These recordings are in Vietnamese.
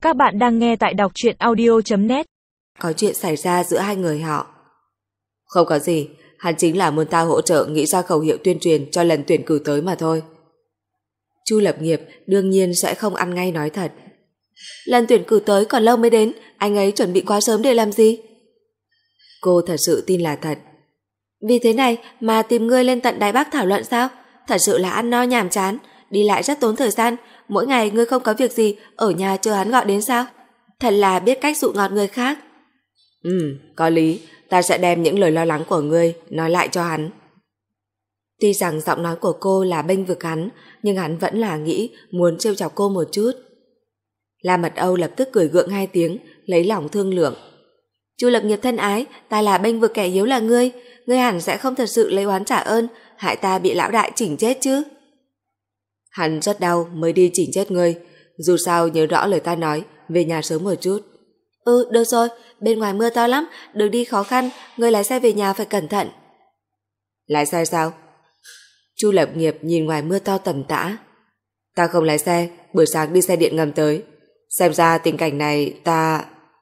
Các bạn đang nghe tại đọc truyện audio.net. Có chuyện xảy ra giữa hai người họ. Không có gì, hắn chính là muốn tao hỗ trợ nghĩ ra khẩu hiệu tuyên truyền cho lần tuyển cử tới mà thôi. Chu Lập Nghiệp đương nhiên sẽ không ăn ngay nói thật. Lần tuyển cử tới còn lâu mới đến, anh ấy chuẩn bị quá sớm để làm gì? Cô thật sự tin là thật. Vì thế này mà tìm ngươi lên tận Đài Bắc thảo luận sao? Thật sự là ăn no nhàm chán, đi lại rất tốn thời gian. Mỗi ngày ngươi không có việc gì, ở nhà chờ hắn gọi đến sao? Thật là biết cách dụ ngọt người khác. Có lý, ta sẽ đem những lời lo lắng của ngươi nói lại cho hắn. Tuy rằng giọng nói của cô là bênh vực hắn, nhưng hắn vẫn là nghĩ muốn trêu chọc cô một chút. La Mật Âu lập tức cười gượng hai tiếng, lấy lòng thương lượng. Chu Lập Nghiệp thân ái, ta là bênh vực kẻ yếu là ngươi hẳn sẽ không thật sự lấy oán trả ơn, hại ta bị lão đại chỉnh chết chứ. Hắn rất đau mới đi chỉnh chết ngươi, dù sao nhớ rõ lời ta nói, về nhà sớm một chút. Được rồi, bên ngoài mưa to lắm, đường đi khó khăn, ngươi lái xe về nhà phải cẩn thận. Lái xe sao? Chu Lập Nghiệp nhìn ngoài mưa to tầm tã. Ta không lái xe, buổi sáng đi xe điện ngầm tới. Xem ra tình cảnh này ta...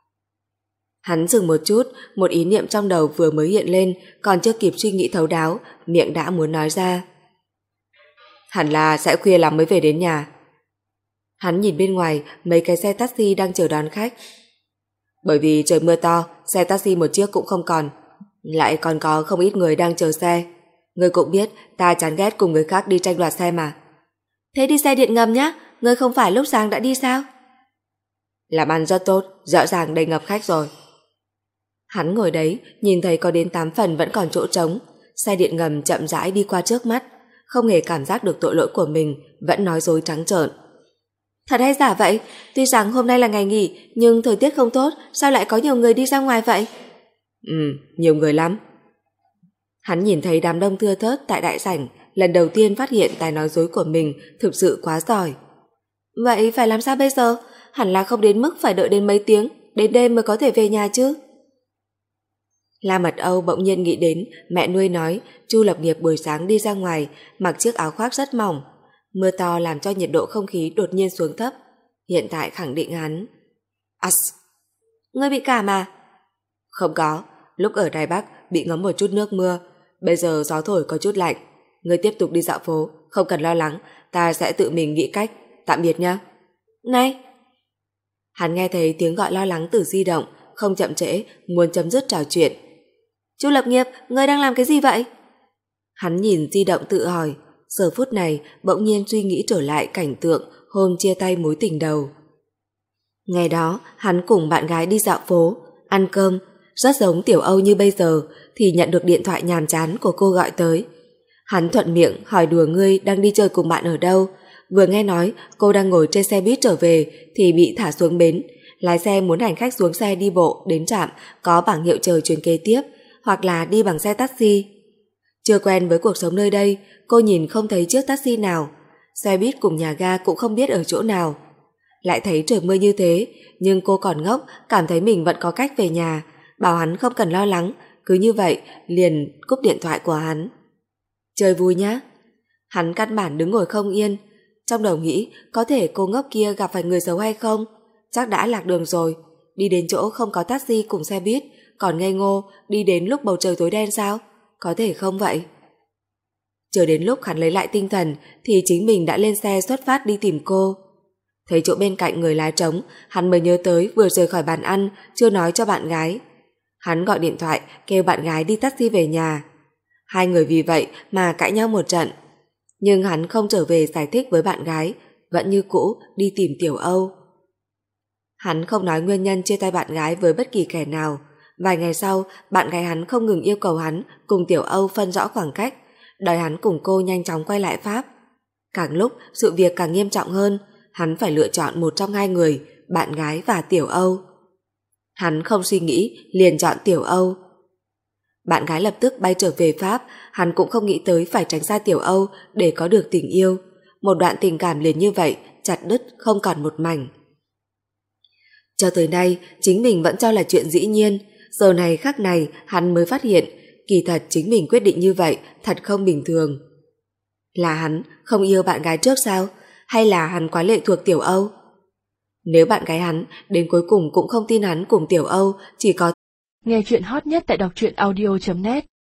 Hắn dừng một chút, một ý niệm trong đầu vừa mới hiện lên, còn chưa kịp suy nghĩ thấu đáo, miệng đã muốn nói ra. Hẳn là sẽ khuya lắm mới về đến nhà. Hắn nhìn bên ngoài mấy cái xe taxi đang chờ đón khách. Bởi vì trời mưa to, xe taxi một chiếc cũng không còn, lại còn có không ít người đang chờ xe. Ngươi cũng biết ta chán ghét cùng người khác đi tranh đoạt xe mà. Thế đi xe điện ngầm nhá, ngươi không phải lúc sáng đã đi sao? Làm ăn rất tốt, rõ ràng đầy ngập khách rồi. Hắn ngồi đấy, nhìn thấy có đến 8 phần vẫn còn chỗ trống. Xe điện ngầm chậm rãi đi qua trước mắt, không hề cảm giác được tội lỗi của mình, vẫn nói dối trắng trợn. Thật hay giả vậy? Tuy rằng hôm nay là ngày nghỉ, nhưng thời tiết không tốt, sao lại có nhiều người đi ra ngoài vậy? Nhiều người lắm. Hắn nhìn thấy đám đông thưa thớt tại đại sảnh, lần đầu tiên phát hiện tài nói dối của mình thực sự quá giỏi. Vậy phải làm sao bây giờ? Hẳn là không đến mức phải đợi đến mấy tiếng, đến đêm mới có thể về nhà chứ. La Mật Âu bỗng nhiên nghĩ đến mẹ nuôi nói Chu Lập Nghiệp buổi sáng đi ra ngoài mặc chiếc áo khoác rất mỏng. Mưa to làm cho nhiệt độ không khí đột nhiên xuống thấp. Hiện tại khẳng định hắn. Ngươi bị cảm à? Không có, lúc ở Đài Bắc bị ngấm một chút nước mưa. Bây giờ gió thổi có chút lạnh. Ngươi tiếp tục đi dạo phố, không cần lo lắng, ta sẽ tự mình nghĩ cách. Tạm biệt nha. Này! Hắn nghe thấy tiếng gọi lo lắng từ di động, không chậm trễ, muốn chấm dứt trò chuyện. Chu Lập Nghiệp, ngươi đang làm cái gì vậy? Hắn nhìn di động tự hỏi, giờ phút này bỗng nhiên suy nghĩ trở lại cảnh tượng hôm chia tay mối tình đầu. Ngày đó, hắn cùng bạn gái đi dạo phố, ăn cơm, rất giống Tiểu Âu như bây giờ, thì nhận được điện thoại nhàm chán của cô gọi tới. Hắn thuận miệng hỏi đùa ngươi đang đi chơi cùng bạn ở đâu, vừa nghe nói cô đang ngồi trên xe buýt trở về thì bị thả xuống bến. Lái xe muốn hành khách xuống xe đi bộ đến trạm có bảng hiệu chờ chuyến kế tiếp, hoặc là đi bằng xe taxi. Chưa quen với cuộc sống nơi đây, cô nhìn không thấy chiếc taxi nào, xe buýt cùng nhà ga cũng không biết ở chỗ nào. Lại thấy trời mưa như thế, nhưng cô còn ngốc, cảm thấy mình vẫn có cách về nhà, bảo hắn không cần lo lắng, cứ như vậy liền cúp điện thoại của hắn. Chơi vui nhá. Hắn căn bản đứng ngồi không yên, trong đầu nghĩ có thể cô ngốc kia gặp phải người xấu hay không, chắc đã lạc đường rồi, đi đến chỗ không có taxi cùng xe buýt, còn ngây ngô đi đến lúc bầu trời tối đen sao? Có thể không vậy? Chờ đến lúc hắn lấy lại tinh thần thì chính mình đã lên xe xuất phát đi tìm cô. Thấy chỗ bên cạnh người lái trống, hắn mới nhớ tới vừa rời khỏi bàn ăn chưa nói cho bạn gái. Hắn gọi điện thoại kêu bạn gái đi taxi về nhà. Hai người vì vậy mà cãi nhau một trận. Nhưng hắn không trở về giải thích với bạn gái, vẫn như cũ đi tìm Tiểu Âu. Hắn không nói nguyên nhân chia tay bạn gái với bất kỳ kẻ nào. Vài ngày sau, bạn gái hắn không ngừng yêu cầu hắn cùng Tiểu Âu phân rõ khoảng cách, đòi hắn cùng cô nhanh chóng quay lại Pháp. Càng lúc, sự việc càng nghiêm trọng hơn, hắn phải lựa chọn một trong hai người, bạn gái và Tiểu Âu. Hắn không suy nghĩ, liền chọn Tiểu Âu. Bạn gái lập tức bay trở về Pháp, hắn cũng không nghĩ tới phải tránh xa Tiểu Âu để có được tình yêu. Một đoạn tình cảm liền như vậy, chặt đứt không còn một mảnh. Cho tới nay, chính mình vẫn cho là chuyện dĩ nhiên, giờ này khắc này hắn mới phát hiện, kỳ thật chính mình quyết định như vậy thật không bình thường. Là hắn không yêu bạn gái trước sao? Hay là hắn quá lệ thuộc Tiểu Âu? Nếu bạn gái hắn đến cuối cùng cũng không tin hắn cùng Tiểu Âu, chỉ có nghe chuyện hot nhất tại đọc truyện audio.net